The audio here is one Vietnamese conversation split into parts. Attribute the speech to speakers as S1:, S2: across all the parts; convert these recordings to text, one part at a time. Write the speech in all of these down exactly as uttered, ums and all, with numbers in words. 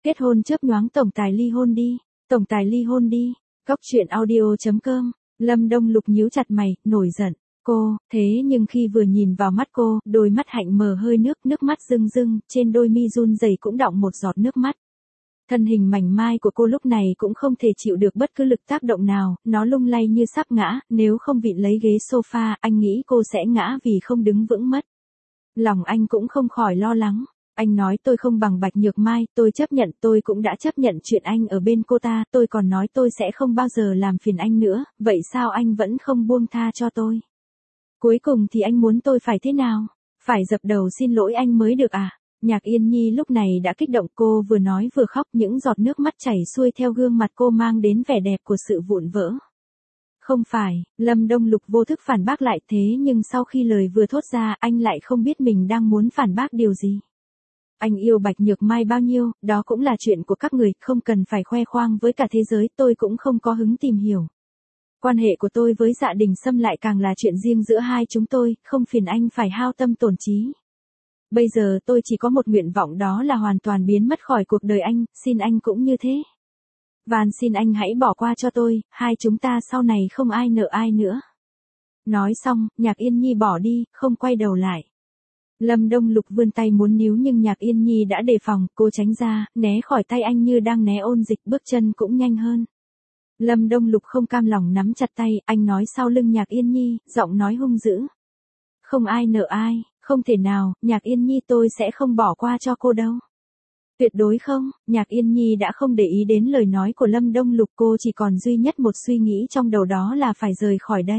S1: Kết hôn chớp nhoáng tổng tài ly hôn đi, tổng tài ly hôn đi. Góc truyện audio chấm com. Lâm Đông Lục nhíu chặt mày, nổi giận. Cô, thế nhưng khi vừa nhìn vào mắt cô, đôi mắt hạnh mờ hơi nước, nước mắt rưng rưng, trên đôi mi run rẩy cũng đọng một giọt nước mắt. Thân hình mảnh mai của cô lúc này cũng không thể chịu được bất cứ lực tác động nào, nó lung lay như sắp ngã, nếu không vịn lấy ghế sofa, anh nghĩ cô sẽ ngã vì không đứng vững mất. Lòng anh cũng không khỏi lo lắng. Anh nói tôi không bằng Bạch Nhược Mai, tôi chấp nhận, tôi cũng đã chấp nhận chuyện anh ở bên cô ta, tôi còn nói tôi sẽ không bao giờ làm phiền anh nữa, vậy sao anh vẫn không buông tha cho tôi? Cuối cùng thì anh muốn tôi phải thế nào? Phải dập đầu xin lỗi anh mới được à? Nhạc Yên Nhi lúc này đã kích động, cô vừa nói vừa khóc, những giọt nước mắt chảy xuôi theo gương mặt cô mang đến vẻ đẹp của sự vụn vỡ. Không phải, Lâm Đông Lục vô thức phản bác lại, thế nhưng sau khi lời vừa thốt ra, anh lại không biết mình đang muốn phản bác điều gì. Anh yêu Bạch Nhược Mai bao nhiêu, đó cũng là chuyện của các người, không cần phải khoe khoang với cả thế giới, tôi cũng không có hứng tìm hiểu. Quan hệ của tôi với Dạ Đình Sâm lại càng là chuyện riêng giữa hai chúng tôi, không phiền anh phải hao tâm tổn trí. Bây giờ tôi chỉ có một nguyện vọng, đó là hoàn toàn biến mất khỏi cuộc đời anh, xin anh cũng như thế. Van xin anh hãy bỏ qua cho tôi, hai chúng ta sau này không ai nợ ai nữa. Nói xong, Nhạc Yên Nhi bỏ đi, không quay đầu lại. Lâm Đông Lục vươn tay muốn níu nhưng Nhạc Yên Nhi đã đề phòng, cô tránh ra, né khỏi tay anh như đang né ôn dịch, bước chân cũng nhanh hơn. Lâm Đông Lục không cam lòng nắm chặt tay, anh nói sau lưng Nhạc Yên Nhi, giọng nói hung dữ. Không ai nợ ai, không thể nào, Nhạc Yên Nhi tôi sẽ không bỏ qua cho cô đâu. Tuyệt đối không, Nhạc Yên Nhi đã không để ý đến lời nói của Lâm Đông Lục, cô chỉ còn duy nhất một suy nghĩ trong đầu, đó là phải rời khỏi đây.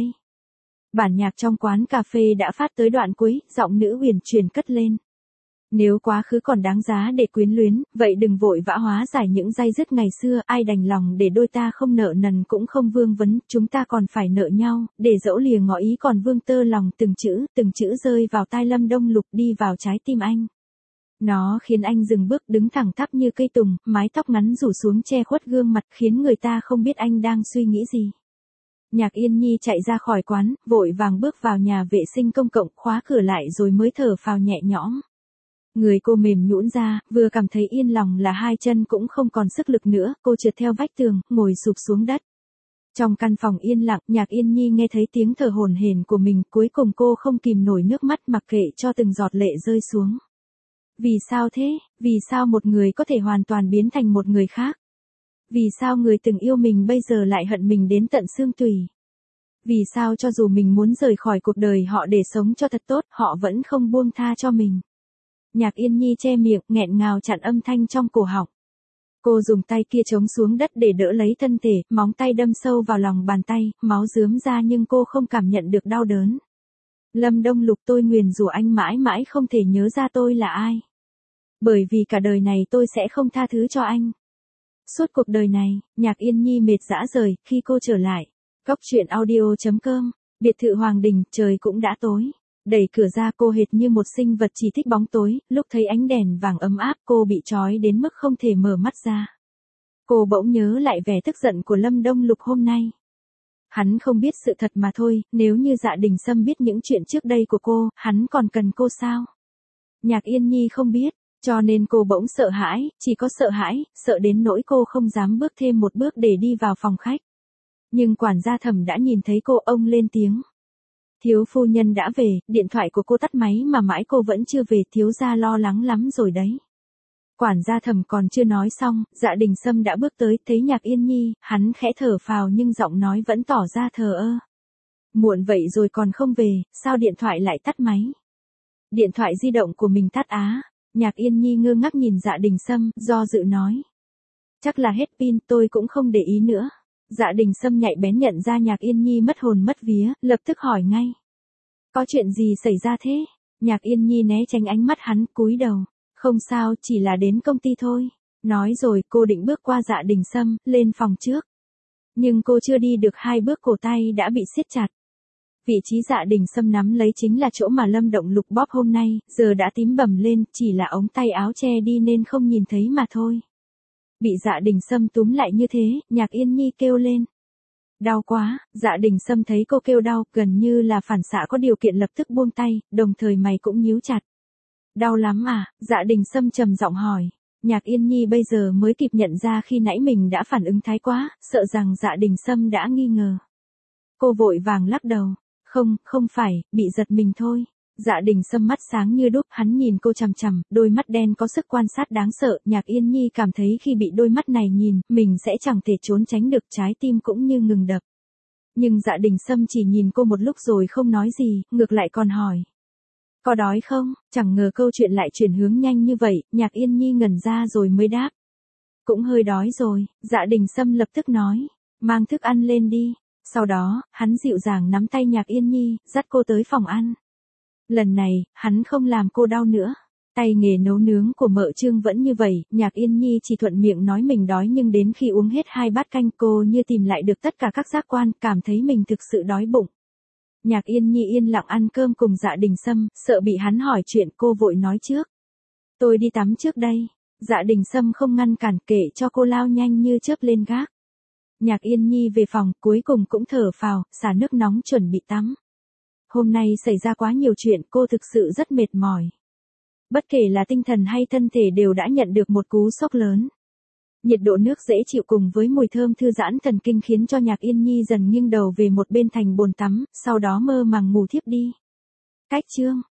S1: Bản nhạc trong quán cà phê đã phát tới đoạn cuối, giọng nữ huyền truyền cất lên. Nếu quá khứ còn đáng giá để quyến luyến, vậy đừng vội vã hóa giải những day dứt ngày xưa, ai đành lòng để đôi ta không nợ nần cũng không vương vấn, chúng ta còn phải nợ nhau, để dẫu lìa ngỏ ý còn vương tơ lòng, từng chữ, từng chữ rơi vào tai Lâm Đông Lục, đi vào trái tim anh. Nó khiến anh dừng bước, đứng thẳng tắp như cây tùng, mái tóc ngắn rủ xuống che khuất gương mặt, khiến người ta không biết anh đang suy nghĩ gì. Nhạc Yên Nhi chạy ra khỏi quán, vội vàng bước vào nhà vệ sinh công cộng, khóa cửa lại rồi mới thở phào nhẹ nhõm. Người cô mềm nhũn ra, vừa cảm thấy yên lòng là hai chân cũng không còn sức lực nữa, cô trượt theo vách tường, ngồi sụp xuống đất. Trong căn phòng yên lặng, Nhạc Yên Nhi nghe thấy tiếng thở hổn hển của mình, cuối cùng cô không kìm nổi nước mắt, mặc kệ cho từng giọt lệ rơi xuống. Vì sao thế? Vì sao một người có thể hoàn toàn biến thành một người khác? Vì sao người từng yêu mình bây giờ lại hận mình đến tận xương tủy? Vì sao cho dù mình muốn rời khỏi cuộc đời họ để sống cho thật tốt, họ vẫn không buông tha cho mình? Nhạc Yên Nhi che miệng, nghẹn ngào chặn âm thanh trong cổ họng. Cô dùng tay kia chống xuống đất để đỡ lấy thân thể, móng tay đâm sâu vào lòng bàn tay, máu rướm ra nhưng cô không cảm nhận được đau đớn. Lâm Đông Lục, tôi nguyền rủa anh mãi mãi không thể nhớ ra tôi là ai. Bởi vì cả đời này tôi sẽ không tha thứ cho anh. Suốt cuộc đời này, Nhạc Yên Nhi mệt rã rời, khi cô trở lại. Góc truyện audio chấm com, biệt thự Hoàng Đình, trời cũng đã tối. Đẩy cửa ra, cô hệt như một sinh vật chỉ thích bóng tối, lúc thấy ánh đèn vàng ấm áp cô bị trói đến mức không thể mở mắt ra. Cô bỗng nhớ lại vẻ tức giận của Lâm Đông Lục hôm nay. Hắn không biết sự thật mà thôi, nếu như Dạ Đình Sâm biết những chuyện trước đây của cô, hắn còn cần cô sao? Nhạc Yên Nhi không biết, cho nên cô bỗng sợ hãi, chỉ có sợ hãi, sợ đến nỗi cô không dám bước thêm một bước để đi vào phòng khách. Nhưng quản gia Thẩm đã nhìn thấy cô, ông lên tiếng. Thiếu phu nhân đã về, điện thoại của cô tắt máy mà mãi cô vẫn chưa về, thiếu gia lo lắng lắm rồi đấy. Quản gia Thẩm còn chưa nói xong, Dạ Đình Sâm đã bước tới, thấy Nhạc Yên Nhi, hắn khẽ thở phào nhưng giọng nói vẫn tỏ ra thờ ơ. Muộn vậy rồi còn không về, sao điện thoại lại tắt máy? Điện thoại di động của mình tắt á? Nhạc Yên Nhi ngơ ngác nhìn Dạ Đình Sâm, do dự nói. Chắc là hết pin, tôi cũng không để ý nữa. Dạ Đình Sâm nhạy bén nhận ra Nhạc Yên Nhi mất hồn mất vía, lập tức hỏi ngay. Có chuyện gì xảy ra thế? Nhạc Yên Nhi né tránh ánh mắt hắn, cúi đầu. Không sao, chỉ là đến công ty thôi. Nói rồi cô định bước qua Dạ Đình Sâm, lên phòng trước. Nhưng cô chưa đi được hai bước cổ tay đã bị siết chặt. Vị trí Dạ Đình Sâm nắm lấy chính là chỗ mà Lâm Động Lục bóp hôm nay, giờ đã tím bầm lên, chỉ là ống tay áo che đi nên không nhìn thấy mà thôi. Bị Dạ Đình Sâm túm lại như thế, Nhạc Yên Nhi kêu lên. Đau quá, Dạ Đình Sâm thấy cô kêu đau, gần như là phản xạ có điều kiện lập tức buông tay, đồng thời mày cũng nhíu chặt. Đau lắm à? Dạ Đình Sâm trầm giọng hỏi. Nhạc Yên Nhi bây giờ mới kịp nhận ra khi nãy mình đã phản ứng thái quá, sợ rằng Dạ Đình Sâm đã nghi ngờ. Cô vội vàng lắc đầu. Không, không phải, bị giật mình thôi. Dạ Đình Sâm mắt sáng như đuốc, hắn nhìn cô chằm chằm, đôi mắt đen có sức quan sát đáng sợ. Nhạc Yên Nhi cảm thấy khi bị đôi mắt này nhìn, mình sẽ chẳng thể trốn tránh được, trái tim cũng như ngừng đập. Nhưng Dạ Đình Sâm chỉ nhìn cô một lúc rồi không nói gì, ngược lại còn hỏi. Có đói không? Chẳng ngờ câu chuyện lại chuyển hướng nhanh như vậy, Nhạc Yên Nhi ngẩn ra rồi mới đáp. Cũng hơi đói rồi. Dạ Đình Sâm lập tức nói. Mang thức ăn lên đi. Sau đó, hắn dịu dàng nắm tay Nhạc Yên Nhi, dắt cô tới phòng ăn. Lần này, hắn không làm cô đau nữa. Tay nghề nấu nướng của mợ Trương vẫn như vậy, Nhạc Yên Nhi chỉ thuận miệng nói mình đói, nhưng đến khi uống hết hai bát canh cô như tìm lại được tất cả các giác quan, cảm thấy mình thực sự đói bụng. Nhạc Yên Nhi yên lặng ăn cơm cùng Dạ Đình Sâm, sợ bị hắn hỏi chuyện, cô vội nói trước. Tôi đi tắm trước đây. Dạ Đình Sâm không ngăn cản, kệ cho cô lao nhanh như chớp lên gác. Nhạc Yên Nhi về phòng, cuối cùng cũng thở phào, xả nước nóng chuẩn bị tắm. Hôm nay xảy ra quá nhiều chuyện, cô thực sự rất mệt mỏi. Bất kể là tinh thần hay thân thể đều đã nhận được một cú sốc lớn. Nhiệt độ nước dễ chịu cùng với mùi thơm thư giãn thần kinh khiến cho Nhạc Yên Nhi dần nghiêng đầu về một bên thành bồn tắm, sau đó mơ màng ngủ thiếp đi. Cách chương